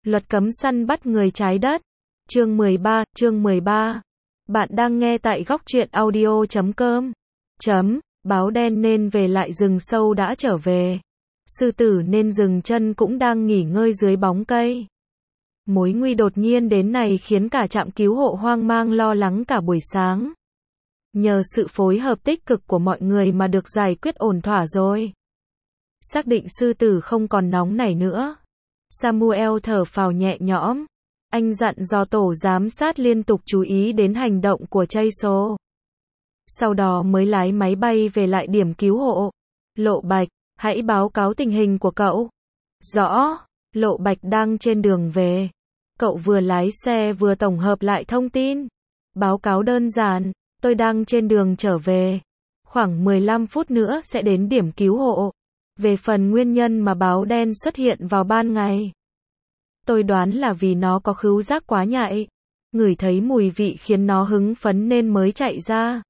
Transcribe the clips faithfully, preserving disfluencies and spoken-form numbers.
Luật cấm săn bắt người trái đất. Chương mười ba, chương mười ba. Bạn đang nghe tại góc truyện audio chấm com. Chấm, báo đen nên về lại rừng sâu đã trở về. Sư tử nên dừng chân cũng đang nghỉ ngơi dưới bóng cây. Mối nguy đột nhiên đến này khiến cả trạm cứu hộ hoang mang lo lắng cả buổi sáng. Nhờ sự phối hợp tích cực của mọi người mà được giải quyết ổn thỏa rồi. Xác định sư tử không còn nóng nảy nữa. Samuel thở phào nhẹ nhõm. Anh dặn dò tổ giám sát liên tục chú ý đến hành động của Chase. Sau đó mới lái máy bay về lại điểm cứu hộ. Lộ Bạch, hãy báo cáo tình hình của cậu. Rõ, Lộ Bạch đang trên đường về. Cậu vừa lái xe vừa tổng hợp lại thông tin. Báo cáo đơn giản, tôi đang trên đường trở về. Khoảng mười lăm phút nữa sẽ đến điểm cứu hộ. Về phần nguyên nhân mà báo đen xuất hiện vào ban ngày, tôi đoán là vì nó có khứu giác quá nhạy. Ngửi thấy mùi vị khiến nó hứng phấn nên mới chạy ra.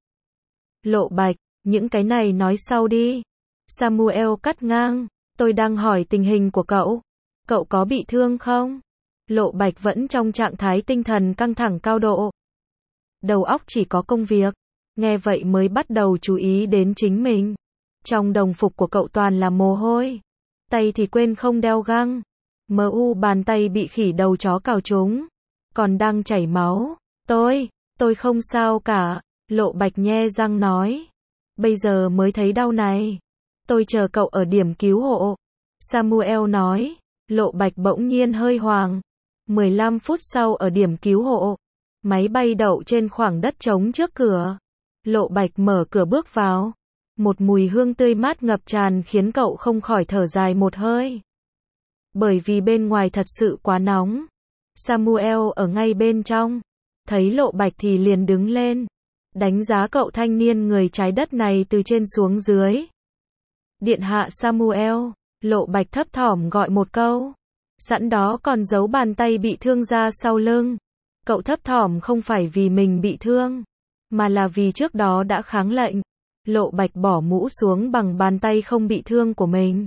Lộ Bạch, những cái này nói sau đi. Samuel cắt ngang, tôi đang hỏi tình hình của cậu. Cậu có bị thương không? Lộ Bạch vẫn trong trạng thái tinh thần căng thẳng cao độ. Đầu óc chỉ có công việc. Nghe vậy mới bắt đầu chú ý đến chính mình. Trong đồng phục của cậu toàn là mồ hôi. Tay thì quên không đeo găng. Mờ u bàn tay bị khỉ đầu chó cào trúng. Còn đang chảy máu. Tôi, tôi không sao cả. Lộ Bạch nhe răng nói. Bây giờ mới thấy đau này. Tôi chờ cậu ở điểm cứu hộ. Samuel nói. Lộ Bạch bỗng nhiên hơi hoang. mười lăm phút sau ở điểm cứu hộ. Máy bay đậu trên khoảng đất trống trước cửa. Lộ Bạch mở cửa bước vào. Một mùi hương tươi mát ngập tràn khiến cậu không khỏi thở dài một hơi. Bởi vì bên ngoài thật sự quá nóng. Samuel ở ngay bên trong. Thấy Lộ Bạch thì liền đứng lên. Đánh giá cậu thanh niên người trái đất này từ trên xuống dưới. Điện hạ Samuel. Lộ Bạch thấp thỏm gọi một câu. Sẵn đó còn giấu bàn tay bị thương ra sau lưng. Cậu thấp thỏm không phải vì mình bị thương, mà là vì trước đó đã kháng lệnh. Lộ Bạch bỏ mũ xuống bằng bàn tay không bị thương của mình.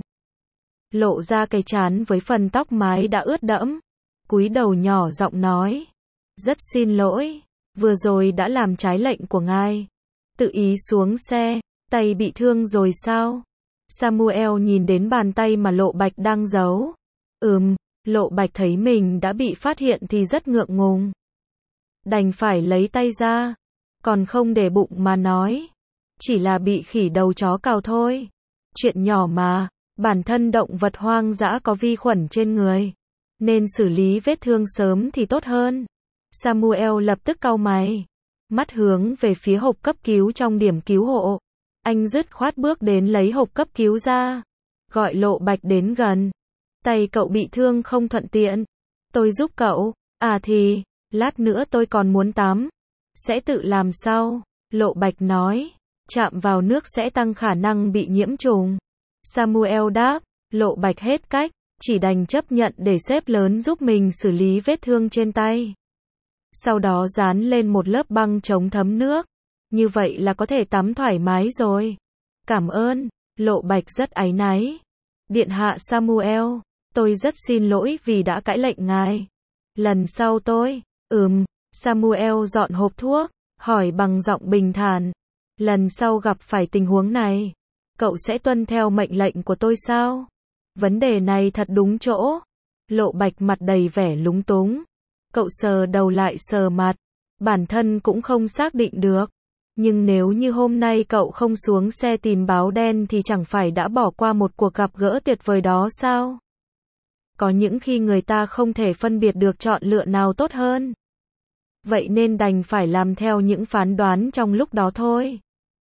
Lộ ra cái trán với phần tóc mái đã ướt đẫm. Cúi đầu nhỏ giọng nói. Rất xin lỗi, vừa rồi đã làm trái lệnh của ngài. Tự ý xuống xe, tay bị thương rồi sao? Samuel nhìn đến bàn tay mà Lộ Bạch đang giấu. Ừm, Lộ Bạch thấy mình đã bị phát hiện thì rất ngượng ngùng. Đành phải lấy tay ra, còn không để bụng mà nói. Chỉ là bị khỉ đầu chó cào thôi. Chuyện nhỏ mà, bản thân động vật hoang dã có vi khuẩn trên người. Nên xử lý vết thương sớm thì tốt hơn. Samuel lập tức cau mày. Mắt hướng về phía hộp cấp cứu trong điểm cứu hộ. Anh dứt khoát bước đến lấy hộp cấp cứu ra. Gọi Lộ Bạch đến gần. Tay cậu bị thương không thuận tiện. Tôi giúp cậu. À thì, lát nữa tôi còn muốn tắm. Sẽ tự làm sau. Lộ Bạch nói. Chạm vào nước sẽ tăng khả năng bị nhiễm trùng. Samuel đáp. Lộ Bạch hết cách. Chỉ đành chấp nhận để sếp lớn giúp mình xử lý vết thương trên tay. Sau đó dán lên một lớp băng chống thấm nước. Như vậy là có thể tắm thoải mái rồi. Cảm ơn. Lộ Bạch rất áy náy. Điện hạ Samuel. Tôi rất xin lỗi vì đã cãi lệnh ngài. Lần sau tôi. Ừm. Samuel dọn hộp thuốc. Hỏi bằng giọng bình thản. Lần sau gặp phải tình huống này, cậu sẽ tuân theo mệnh lệnh của tôi sao? Vấn đề này thật đúng chỗ. Lộ Bạch mặt đầy vẻ lúng túng. Cậu sờ đầu lại sờ mặt. Bản thân cũng không xác định được. Nhưng nếu như hôm nay cậu không xuống xe tìm báo đen thì chẳng phải đã bỏ qua một cuộc gặp gỡ tuyệt vời đó sao? Có những khi người ta không thể phân biệt được chọn lựa nào tốt hơn. Vậy nên đành phải làm theo những phán đoán trong lúc đó thôi.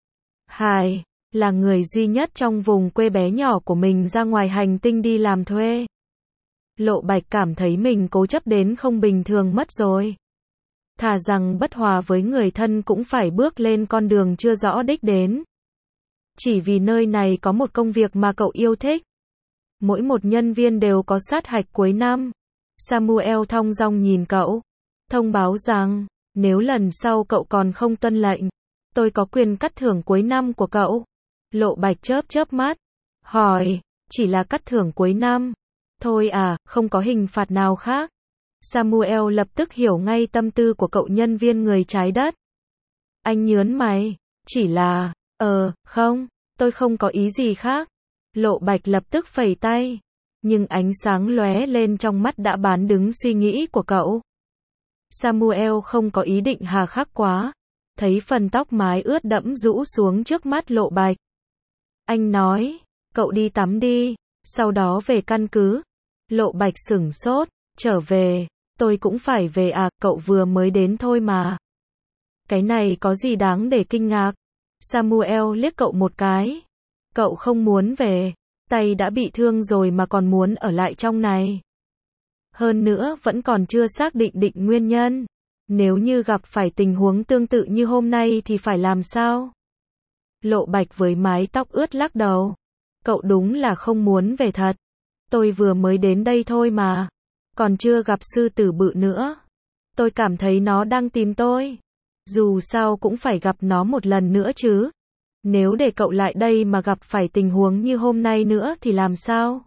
Hải, là người duy nhất trong vùng quê bé nhỏ của mình ra ngoài hành tinh đi làm thuê. Lộ Bạch cảm thấy mình cố chấp đến không bình thường mất rồi. Thà rằng bất hòa với người thân cũng phải bước lên con đường chưa rõ đích đến. Chỉ vì nơi này có một công việc mà cậu yêu thích. Mỗi một nhân viên đều có sát hạch cuối năm. Samuel thong dong nhìn cậu. Thông báo rằng, nếu lần sau cậu còn không tuân lệnh, tôi có quyền cắt thưởng cuối năm của cậu. Lộ Bạch chớp chớp mắt. Hỏi, chỉ là cắt thưởng cuối năm. Thôi à, không có hình phạt nào khác. Samuel lập tức hiểu ngay tâm tư của cậu nhân viên người trái đất. Anh nhớn mày, chỉ là, ờ, không, tôi không có ý gì khác. Lộ Bạch lập tức phẩy tay, nhưng ánh sáng lóe lên trong mắt đã bán đứng suy nghĩ của cậu. Samuel không có ý định hà khắc quá, thấy phần tóc mái ướt đẫm rũ xuống trước mắt Lộ Bạch. Anh nói, cậu đi tắm đi, sau đó về căn cứ. Lộ Bạch sửng sốt, trở về, tôi cũng phải về à, cậu vừa mới đến thôi mà. Cái này có gì đáng để kinh ngạc? Samuel liếc cậu một cái. Cậu không muốn về, tay đã bị thương rồi mà còn muốn ở lại trong này. Hơn nữa vẫn còn chưa xác định định nguyên nhân. Nếu như gặp phải tình huống tương tự như hôm nay thì phải làm sao? Lộ Bạch với mái tóc ướt lắc đầu. Cậu đúng là không muốn về thật. Tôi vừa mới đến đây thôi mà. Còn chưa gặp sư tử bự nữa. Tôi cảm thấy nó đang tìm tôi. Dù sao cũng phải gặp nó một lần nữa chứ. Nếu để cậu lại đây mà gặp phải tình huống như hôm nay nữa thì làm sao?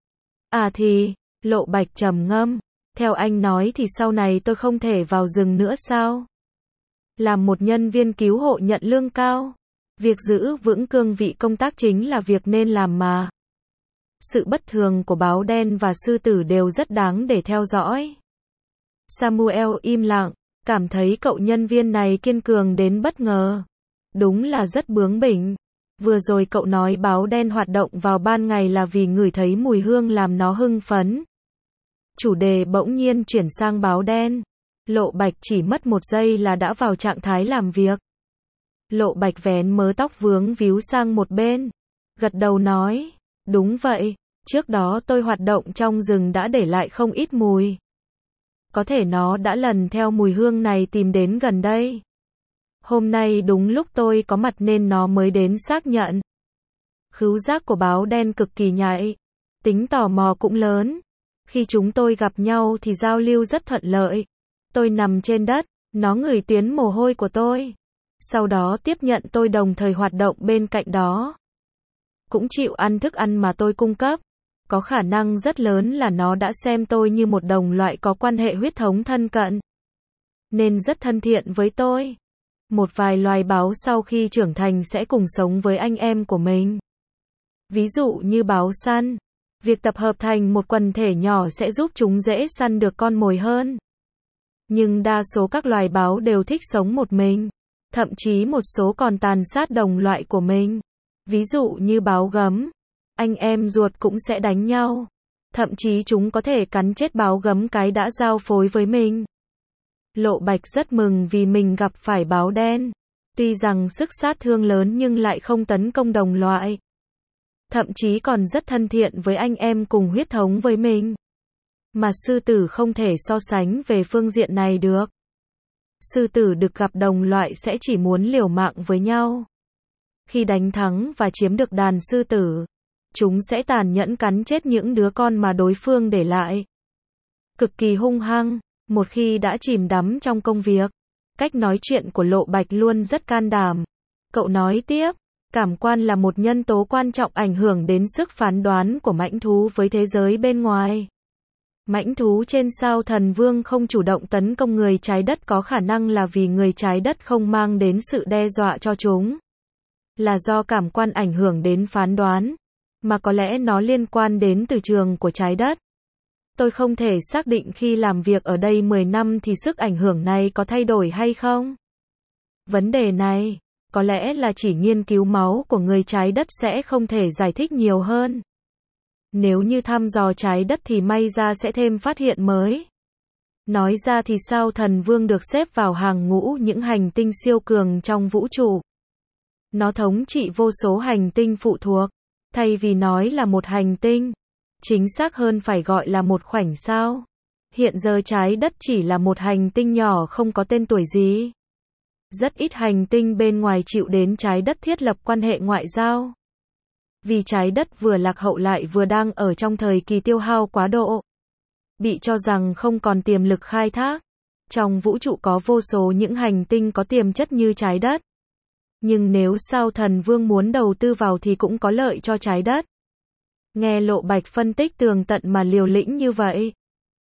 À thì, Lộ Bạch trầm ngâm. Theo anh nói thì sau này tôi không thể vào rừng nữa sao? Làm một nhân viên cứu hộ nhận lương cao. Việc giữ vững cương vị công tác chính là việc nên làm mà. Sự bất thường của báo đen và sư tử đều rất đáng để theo dõi. Samuel im lặng, cảm thấy cậu nhân viên này kiên cường đến bất ngờ. Đúng là rất bướng bỉnh. Vừa rồi cậu nói báo đen hoạt động vào ban ngày là vì ngửi thấy mùi hương làm nó hưng phấn. Chủ đề bỗng nhiên chuyển sang báo đen. Lộ Bạch chỉ mất một giây là đã vào trạng thái làm việc. Lộ Bạch vén mớ tóc vướng víu sang một bên. Gật đầu nói, đúng vậy, trước đó tôi hoạt động trong rừng đã để lại không ít mùi. Có thể nó đã lần theo mùi hương này tìm đến gần đây. Hôm nay đúng lúc tôi có mặt nên nó mới đến xác nhận. Khứu giác của báo đen cực kỳ nhạy, tính tò mò cũng lớn. Khi chúng tôi gặp nhau thì giao lưu rất thuận lợi. Tôi nằm trên đất, nó ngửi tuyến mồ hôi của tôi. Sau đó tiếp nhận tôi đồng thời hoạt động bên cạnh đó. Cũng chịu ăn thức ăn mà tôi cung cấp. Có khả năng rất lớn là nó đã xem tôi như một đồng loại có quan hệ huyết thống thân cận. Nên rất thân thiện với tôi. Một vài loài báo sau khi trưởng thành sẽ cùng sống với anh em của mình. Ví dụ như báo săn. Việc tập hợp thành một quần thể nhỏ sẽ giúp chúng dễ săn được con mồi hơn. Nhưng đa số các loài báo đều thích sống một mình. Thậm chí một số còn tàn sát đồng loại của mình. Ví dụ như báo gấm. Anh em ruột cũng sẽ đánh nhau. Thậm chí chúng có thể cắn chết báo gấm cái đã giao phối với mình. Lộ Bạch rất mừng vì mình gặp phải báo đen. Tuy rằng sức sát thương lớn nhưng lại không tấn công đồng loại. Thậm chí còn rất thân thiện với anh em cùng huyết thống với mình. Mà sư tử không thể so sánh về phương diện này được. Sư tử đực gặp đồng loại sẽ chỉ muốn liều mạng với nhau. Khi đánh thắng và chiếm được đàn sư tử, chúng sẽ tàn nhẫn cắn chết những đứa con mà đối phương để lại. Cực kỳ hung hăng, một khi đã chìm đắm trong công việc. Cách nói chuyện của Lộ Bạch luôn rất can đảm. Cậu nói tiếp, cảm quan là một nhân tố quan trọng ảnh hưởng đến sức phán đoán của mãnh thú với thế giới bên ngoài. Mãnh thú trên sao Thần Vương không chủ động tấn công người trái đất có khả năng là vì người trái đất không mang đến sự đe dọa cho chúng. Là do cảm quan ảnh hưởng đến phán đoán, mà có lẽ nó liên quan đến từ trường của trái đất. Tôi không thể xác định khi làm việc ở đây mười năm thì sức ảnh hưởng này có thay đổi hay không. Vấn đề này, có lẽ là chỉ nghiên cứu máu của người trái đất sẽ không thể giải thích nhiều hơn. Nếu như thăm dò trái đất thì may ra sẽ thêm phát hiện mới. Nói ra thì sao Thần Vương được xếp vào hàng ngũ những hành tinh siêu cường trong vũ trụ. Nó thống trị vô số hành tinh phụ thuộc. Thay vì nói là một hành tinh, chính xác hơn phải gọi là một khoảnh sao. Hiện giờ trái đất chỉ là một hành tinh nhỏ không có tên tuổi gì. Rất ít hành tinh bên ngoài chịu đến trái đất thiết lập quan hệ ngoại giao. Vì trái đất vừa lạc hậu lại vừa đang ở trong thời kỳ tiêu hao quá độ. Bị cho rằng không còn tiềm lực khai thác. Trong vũ trụ có vô số những hành tinh có tiềm chất như trái đất. Nhưng nếu sao Thần Vương muốn đầu tư vào thì cũng có lợi cho trái đất. Nghe Lộ Bạch phân tích tường tận mà liều lĩnh như vậy.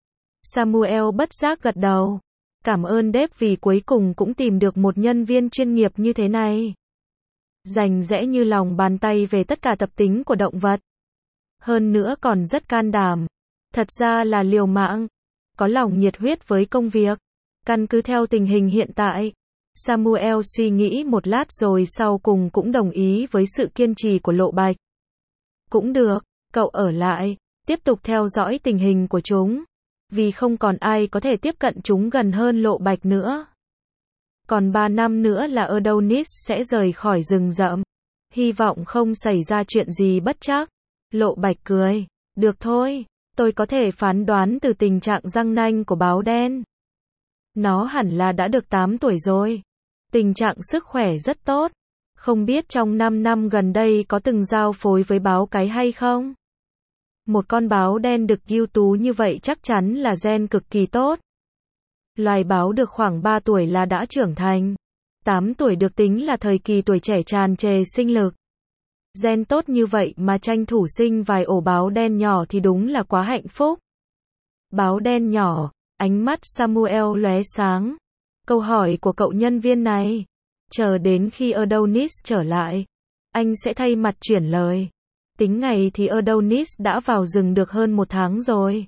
Samuel bất giác gật đầu. Cảm ơn Dave vì cuối cùng cũng tìm được một nhân viên chuyên nghiệp như thế này. Rành rẽ như lòng bàn tay về tất cả tập tính của động vật. Hơn nữa còn rất can đảm. Thật ra là liều mạng. Có lòng nhiệt huyết với công việc. Căn cứ theo tình hình hiện tại. Samuel suy nghĩ một lát rồi sau cùng cũng đồng ý với sự kiên trì của Lộ Bạch. Cũng được, cậu ở lại, tiếp tục theo dõi tình hình của chúng. Vì không còn ai có thể tiếp cận chúng gần hơn Lộ Bạch nữa. Còn ba năm nữa là Adonis sẽ rời khỏi rừng rậm. Hy vọng không xảy ra chuyện gì bất trắc. Lộ Bạch cười. Được thôi, tôi có thể phán đoán từ tình trạng răng nanh của báo đen. Nó hẳn là đã được tám tuổi rồi. Tình trạng sức khỏe rất tốt. Không biết trong năm năm gần đây có từng giao phối với báo cái hay không? Một con báo đen đực ưu tú như vậy chắc chắn là gen cực kỳ tốt. Loài báo được khoảng ba tuổi là đã trưởng thành. tám tuổi được tính là thời kỳ tuổi trẻ tràn trề sinh lực. Gen tốt như vậy mà tranh thủ sinh vài ổ báo đen nhỏ thì đúng là quá hạnh phúc. Báo đen nhỏ, ánh mắt Samuel lóe sáng. Câu hỏi của cậu nhân viên này, chờ đến khi Adonis trở lại, anh sẽ thay mặt chuyển lời. Tính ngày thì Adonis đã vào rừng được hơn một tháng rồi.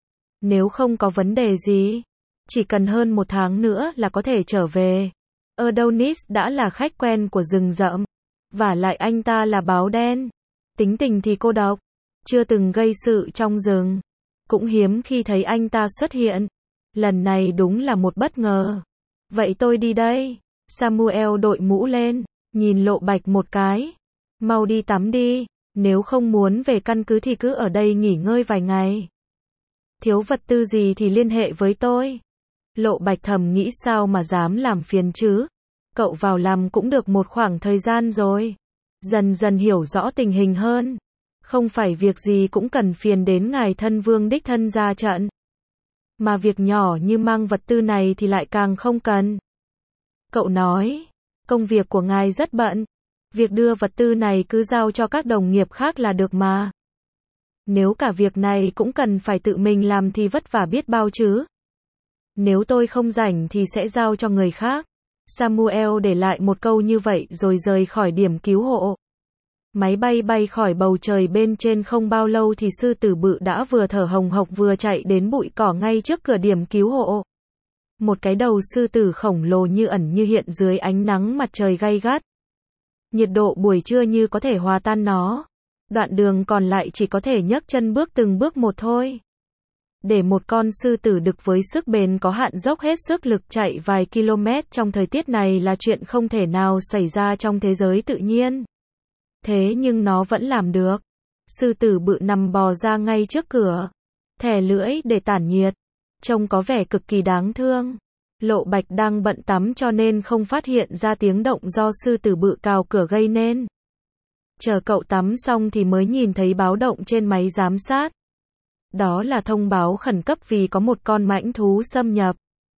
Nếu không có vấn đề gì, chỉ cần hơn một tháng nữa là có thể trở về. Adonis đã là khách quen của rừng rậm. Vả lại anh ta là báo đen. Tính tình thì cô độc. Chưa từng gây sự trong rừng. Cũng hiếm khi thấy anh ta xuất hiện. Lần này đúng là một bất ngờ. Vậy tôi đi đây. Samuel đội mũ lên. Nhìn Lộ Bạch một cái. Mau đi tắm đi. Nếu không muốn về căn cứ thì cứ ở đây nghỉ ngơi vài ngày. Thiếu vật tư gì thì liên hệ với tôi. Lộ Bạch thầm nghĩ sao mà dám làm phiền chứ. Cậu vào làm cũng được một khoảng thời gian rồi. Dần dần hiểu rõ tình hình hơn. Không phải việc gì cũng cần phiền đến ngài thân vương đích thân ra trận. Mà việc nhỏ như mang vật tư này thì lại càng không cần. Cậu nói, công việc của ngài rất bận. Việc đưa vật tư này cứ giao cho các đồng nghiệp khác là được mà. Nếu cả việc này cũng cần phải tự mình làm thì vất vả biết bao chứ. Nếu tôi không rảnh thì sẽ giao cho người khác. Samuel để lại một câu như vậy rồi rời khỏi điểm cứu hộ. Máy bay bay khỏi bầu trời bên trên không bao lâu thì sư tử bự đã vừa thở hồng hộc vừa chạy đến bụi cỏ ngay trước cửa điểm cứu hộ. Một cái đầu sư tử khổng lồ như ẩn như hiện dưới ánh nắng mặt trời gay gắt. Nhiệt độ buổi trưa như có thể hòa tan nó. Đoạn đường còn lại chỉ có thể nhấc chân bước từng bước một thôi. Để một con sư tử đực với sức bền có hạn dốc hết sức lực chạy vài km trong thời tiết này là chuyện không thể nào xảy ra trong thế giới tự nhiên. Thế nhưng nó vẫn làm được. Sư tử bự nằm bò ra ngay trước cửa. Thè lưỡi để tản nhiệt. Trông có vẻ cực kỳ đáng thương. Lộ Bạch đang bận tắm cho nên không phát hiện ra tiếng động do sư tử bự cào cửa gây nên. Chờ cậu tắm xong thì mới nhìn thấy báo động trên máy giám sát. Đó là thông báo khẩn cấp vì có một con mãnh thú xâm nhập.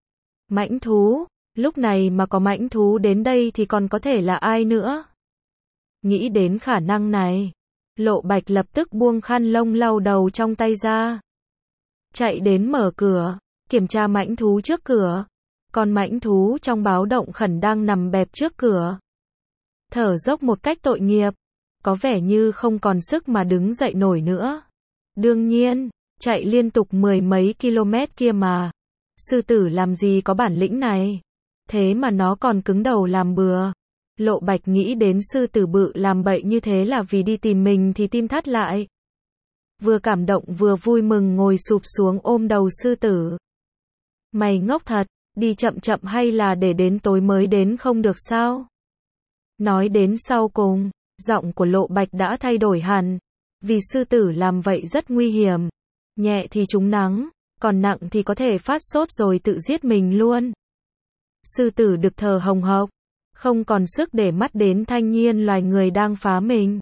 Mãnh thú? Lúc này mà có mãnh thú đến đây thì còn có thể là ai nữa? Nghĩ đến khả năng này, Lộ Bạch lập tức buông khăn lông lau đầu trong tay ra. Chạy đến mở cửa, kiểm tra mãnh thú trước cửa. Con mãnh thú trong báo động khẩn đang nằm bẹp trước cửa. Thở dốc một cách tội nghiệp. Có vẻ như không còn sức mà đứng dậy nổi nữa. Đương nhiên, chạy liên tục mười mấy km kia mà. Sư tử làm gì có bản lĩnh này. Thế mà nó còn cứng đầu làm bừa. Lộ Bạch nghĩ đến sư tử bự làm bậy như thế là vì đi tìm mình thì tim thắt lại. Vừa cảm động vừa vui mừng ngồi sụp xuống ôm đầu sư tử. Mày ngốc thật, đi chậm chậm hay là để đến tối mới đến không được sao? Nói đến sau cùng, giọng của Lộ Bạch đã thay đổi hẳn. Vì sư tử làm vậy rất nguy hiểm. Nhẹ thì trúng nắng, còn nặng thì có thể phát sốt rồi tự giết mình luôn. Sư tử đực thở hồng hộc, không còn sức để mắt đến thanh niên loài người đang phá mình.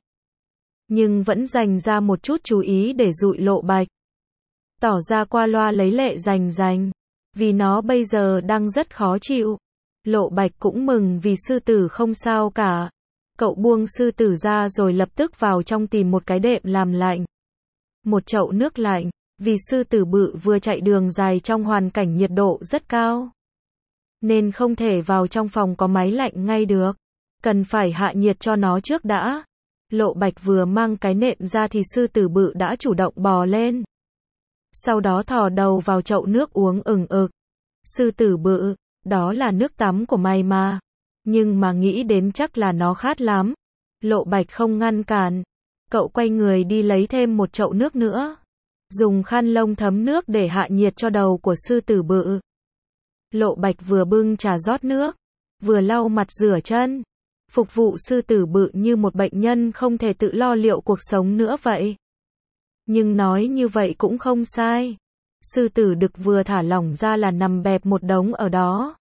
Nhưng vẫn dành ra một chút chú ý để dụi Lộ Bạch. Tỏ ra qua loa lấy lệ rành rành. Vì nó bây giờ đang rất khó chịu. Lộ Bạch cũng mừng vì sư tử không sao cả. Cậu buông sư tử ra rồi lập tức vào trong tìm một cái đệm làm lạnh. Một chậu nước lạnh, Vì sư tử bự vừa chạy đường dài trong hoàn cảnh nhiệt độ rất cao, nên không thể vào trong phòng có máy lạnh ngay được. Cần phải hạ nhiệt cho nó trước đã. Lộ Bạch vừa mang cái nệm ra thì sư tử bự đã chủ động bò lên. Sau đó thò đầu vào chậu nước uống ừng ực. Sư tử bự, đó là nước tắm của mày mà. Nhưng mà nghĩ đến chắc là nó khát lắm. Lộ Bạch không ngăn cản. Cậu quay người đi lấy thêm một chậu nước nữa. Dùng khăn lông thấm nước để hạ nhiệt cho đầu của sư tử bự. Lộ Bạch vừa bưng trà rót nước, vừa lau mặt rửa chân. Phục vụ sư tử bự như một bệnh nhân không thể tự lo liệu cuộc sống nữa vậy. Nhưng nói như vậy cũng không sai. Sư tử đực vừa thả lỏng ra là nằm bẹp một đống ở đó.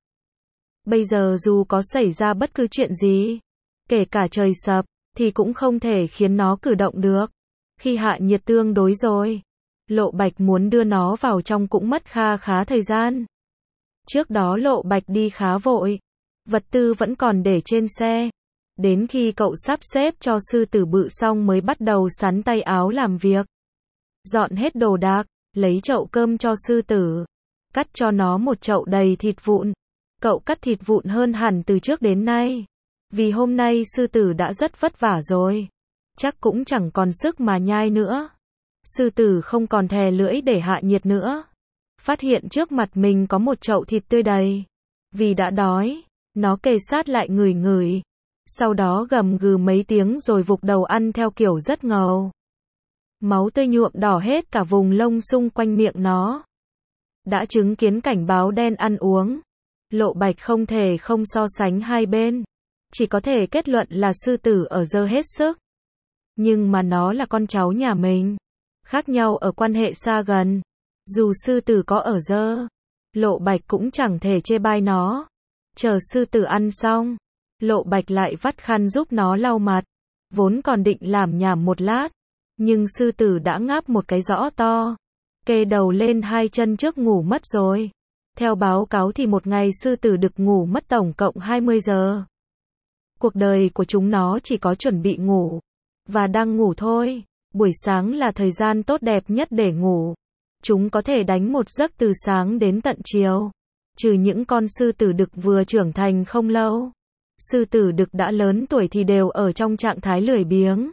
Bây giờ dù có xảy ra bất cứ chuyện gì, kể cả trời sập, thì cũng không thể khiến nó cử động được. Khi hạ nhiệt tương đối rồi, Lộ Bạch muốn đưa nó vào trong cũng mất kha khá thời gian. Trước đó Lộ Bạch đi khá vội, vật tư vẫn còn để trên xe. Đến khi cậu sắp xếp cho sư tử bự xong mới bắt đầu sắn tay áo làm việc. Dọn hết đồ đạc, lấy chậu cơm cho sư tử, cắt cho nó một chậu đầy thịt vụn. Cậu cắt thịt vụn hơn hẳn từ trước đến nay. Vì hôm nay sư tử đã rất vất vả rồi, chắc cũng chẳng còn sức mà nhai nữa. Sư tử không còn thè lưỡi để hạ nhiệt nữa. Phát hiện trước mặt mình có một chậu thịt tươi đầy. Vì đã đói, nó kề sát lại ngửi ngửi. Sau đó gầm gừ mấy tiếng rồi vụt đầu ăn theo kiểu rất ngầu. Máu tươi nhuộm đỏ hết cả vùng lông xung quanh miệng nó. Đã chứng kiến cảnh báo đen ăn uống, Lộ Bạch không thể không so sánh hai bên. Chỉ có thể kết luận là sư tử ở dơ hết sức. Nhưng mà nó là con cháu nhà mình. Khác nhau ở quan hệ xa gần. Dù sư tử có ở dơ, Lộ Bạch cũng chẳng thể chê bai nó. Chờ sư tử ăn xong, Lộ Bạch lại vắt khăn giúp nó lau mặt. Vốn còn định làm nhảm một lát, nhưng sư tử đã ngáp một cái rõ to. Kê đầu lên hai chân trước ngủ mất rồi. Theo báo cáo thì một ngày sư tử đực ngủ mất tổng cộng hai mươi giờ. Cuộc đời của chúng nó chỉ có chuẩn bị ngủ và đang ngủ thôi. Buổi sáng là thời gian tốt đẹp nhất để ngủ. Chúng có thể đánh một giấc từ sáng đến tận chiều. Trừ những con sư tử đực vừa trưởng thành không lâu. Sư tử đực đã lớn tuổi thì đều ở trong trạng thái lười biếng.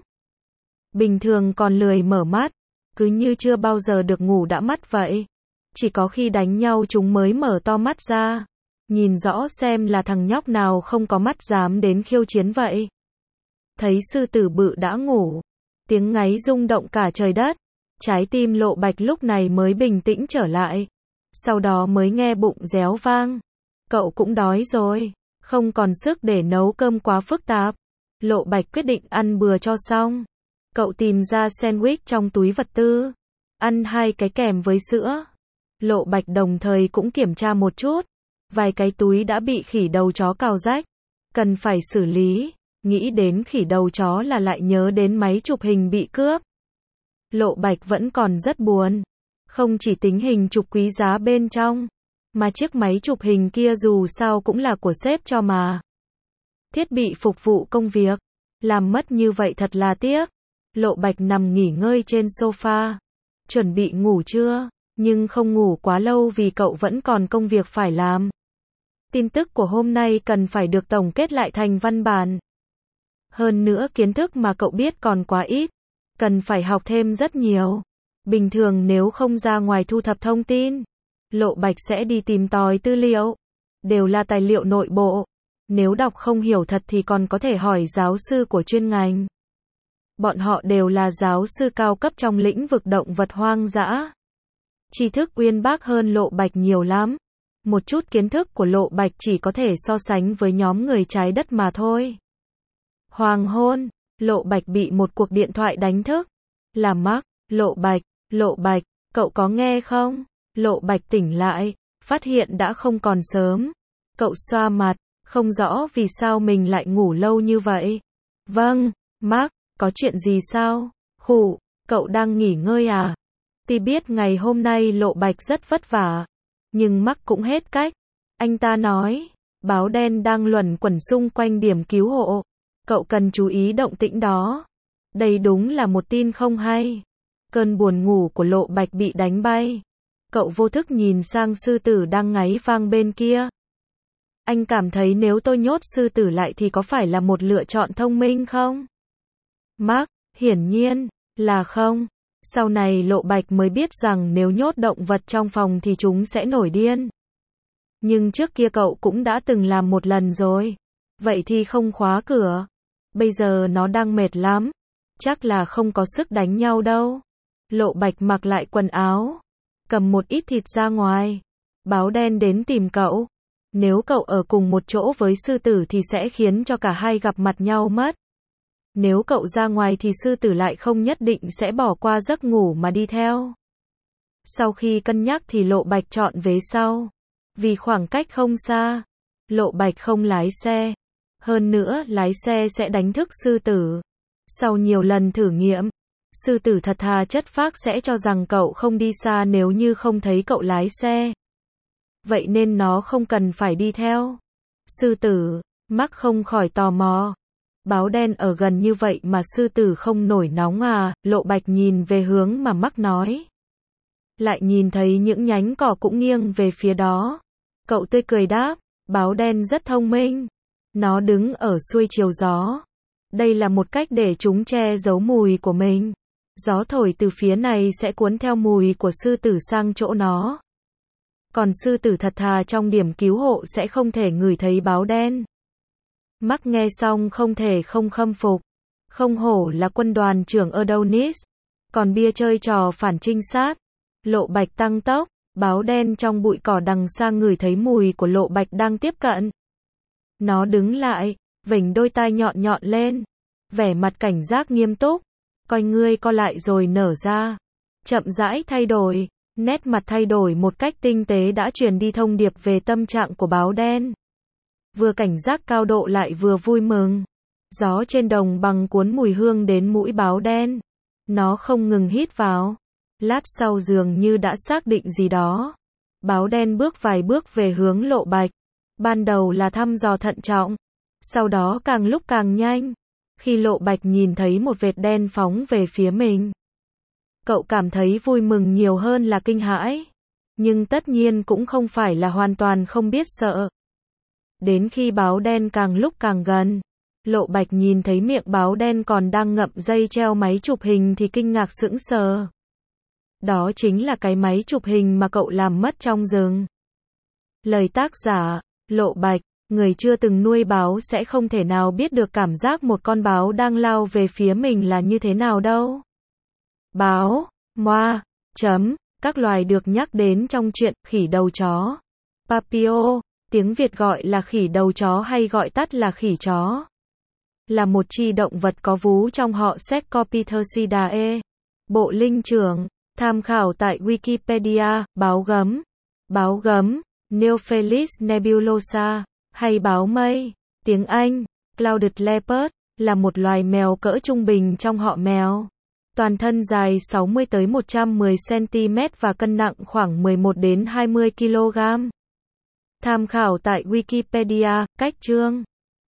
Bình thường còn lười mở mắt, cứ như chưa bao giờ được ngủ đã mắt vậy. Chỉ có khi đánh nhau chúng mới mở to mắt ra. Nhìn rõ xem là thằng nhóc nào không có mắt dám đến khiêu chiến vậy. Thấy sư tử bự đã ngủ, tiếng ngáy rung động cả trời đất. Trái tim Lộ Bạch lúc này mới bình tĩnh trở lại. Sau đó mới nghe bụng réo vang. Cậu cũng đói rồi, không còn sức để nấu cơm quá phức tạp. Lộ Bạch quyết định ăn bừa cho xong. Cậu tìm ra sandwich trong túi vật tư, ăn hai cái kèm với sữa. Lộ Bạch đồng thời cũng kiểm tra một chút. Vài cái túi đã bị khỉ đầu chó cào rách, cần phải xử lý. Nghĩ đến khỉ đầu chó là lại nhớ đến máy chụp hình bị cướp. Lộ Bạch vẫn còn rất buồn. Không chỉ tính hình chụp quý giá bên trong, mà chiếc máy chụp hình kia dù sao cũng là của sếp cho mà. Thiết bị phục vụ công việc, làm mất như vậy thật là tiếc. Lộ Bạch nằm nghỉ ngơi trên sofa. Chuẩn bị ngủ chưa? Nhưng không ngủ quá lâu vì cậu vẫn còn công việc phải làm. Tin tức của hôm nay cần phải được tổng kết lại thành văn bản. Hơn nữa kiến thức mà cậu biết còn quá ít. Cần phải học thêm rất nhiều. Bình thường nếu không ra ngoài thu thập thông tin, Lộ Bạch sẽ đi tìm tòi tư liệu. Đều là tài liệu nội bộ. Nếu đọc không hiểu thật thì còn có thể hỏi giáo sư của chuyên ngành. Bọn họ đều là giáo sư cao cấp trong lĩnh vực động vật hoang dã. Tri thức uyên bác hơn Lộ Bạch nhiều lắm. Một chút kiến thức của Lộ Bạch chỉ có thể so sánh với nhóm người trái đất mà thôi. Hoàng hôn, Lộ Bạch bị một cuộc điện thoại đánh thức. Là Mark. Lộ Bạch, Lộ Bạch, cậu có nghe không? Lộ Bạch tỉnh lại, phát hiện đã không còn sớm. Cậu xoa mặt, không rõ vì sao mình lại ngủ lâu như vậy. Vâng, Mark, có chuyện gì sao? Khủ, cậu đang nghỉ ngơi à? Tuy biết ngày hôm nay Lộ Bạch rất vất vả, nhưng Mark cũng hết cách. Anh ta nói, báo đen đang luẩn quẩn xung quanh điểm cứu hộ. Cậu cần chú ý động tĩnh đó. Đây đúng là một tin không hay. Cơn buồn ngủ của Lộ Bạch bị đánh bay. Cậu vô thức nhìn sang sư tử đang ngáy vang bên kia. Anh cảm thấy nếu tôi nhốt sư tử lại thì có phải là một lựa chọn thông minh không? Mark, hiển nhiên là không. Sau này Lộ Bạch mới biết rằng nếu nhốt động vật trong phòng thì chúng sẽ nổi điên. Nhưng trước kia cậu cũng đã từng làm một lần rồi. Vậy thì không khóa cửa. Bây giờ nó đang mệt lắm. Chắc là không có sức đánh nhau đâu. Lộ Bạch mặc lại quần áo, cầm một ít thịt ra ngoài. Báo đen đến tìm cậu. Nếu cậu ở cùng một chỗ với sư tử thì sẽ khiến cho cả hai gặp mặt nhau mất. Nếu cậu ra ngoài thì sư tử lại không nhất định sẽ bỏ qua giấc ngủ mà đi theo. Sau khi cân nhắc thì Lộ Bạch chọn vế sau. Vì khoảng cách không xa, Lộ Bạch không lái xe. Hơn nữa, lái xe sẽ đánh thức sư tử. Sau nhiều lần thử nghiệm, sư tử thật thà chất phác sẽ cho rằng cậu không đi xa nếu như không thấy cậu lái xe. Vậy nên nó không cần phải đi theo. Sư tử, Mark không khỏi tò mò. Báo đen ở gần như vậy mà sư tử không nổi nóng à? Lộ Bạch nhìn về hướng mà Mark nói. Lại nhìn thấy những nhánh cỏ cũng nghiêng về phía đó. Cậu tươi cười đáp, báo đen rất thông minh. Nó đứng ở xuôi chiều gió. Đây là một cách để chúng che giấu mùi của mình. Gió thổi từ phía này sẽ cuốn theo mùi của sư tử sang chỗ nó. Còn sư tử thật thà trong điểm cứu hộ sẽ không thể ngửi thấy báo đen. Mark nghe xong không thể không khâm phục. Không hổ là quân đoàn trưởng Adonis. Còn bia chơi trò phản trinh sát. Lộ Bạch tăng tốc. Báo đen trong bụi cỏ đằng xa ngửi thấy mùi của Lộ Bạch đang tiếp cận. Nó đứng lại, vểnh đôi tai nhọn nhọn lên. Vẻ mặt cảnh giác nghiêm túc. Coi ngươi co lại rồi nở ra. Chậm rãi thay đổi. Nét mặt thay đổi một cách tinh tế đã truyền đi thông điệp về tâm trạng của báo đen. Vừa cảnh giác cao độ lại vừa vui mừng. Gió trên đồng bằng cuốn mùi hương đến mũi báo đen. Nó không ngừng hít vào. Lát sau dường như đã xác định gì đó. Báo đen bước vài bước về hướng Lộ Bạch. Ban đầu là thăm dò thận trọng. Sau đó càng lúc càng nhanh. Khi Lộ Bạch nhìn thấy một vệt đen phóng về phía mình. Cậu cảm thấy vui mừng nhiều hơn là kinh hãi. Nhưng tất nhiên cũng không phải là hoàn toàn không biết sợ. Đến khi báo đen càng lúc càng gần. Lộ Bạch nhìn thấy miệng báo đen còn đang ngậm dây treo máy chụp hình thì kinh ngạc sững sờ. Đó chính là cái máy chụp hình mà cậu làm mất trong rừng. Lời tác giả, Lộ Bạch, người chưa từng nuôi báo sẽ không thể nào biết được cảm giác một con báo đang lao về phía mình là như thế nào đâu. Báo, moa, chấm, các loài được nhắc đến trong truyện khỉ đầu chó. Papio, tiếng Việt gọi là khỉ đầu chó hay gọi tắt là khỉ chó. Là một chi động vật có vú trong họ Sescopithecidae. Bộ linh trưởng, tham khảo tại Wikipedia, báo gấm. Báo gấm, Neophelis nebulosa, hay báo mây, tiếng Anh, Clouded Leopard, là một loài mèo cỡ trung bình trong họ mèo. Toàn thân dài sáu mươi tới một trăm mười xăng-ti-mét và cân nặng khoảng mười một đến hai mươi ki lô gam. Tham khảo tại Wikipedia, cách chương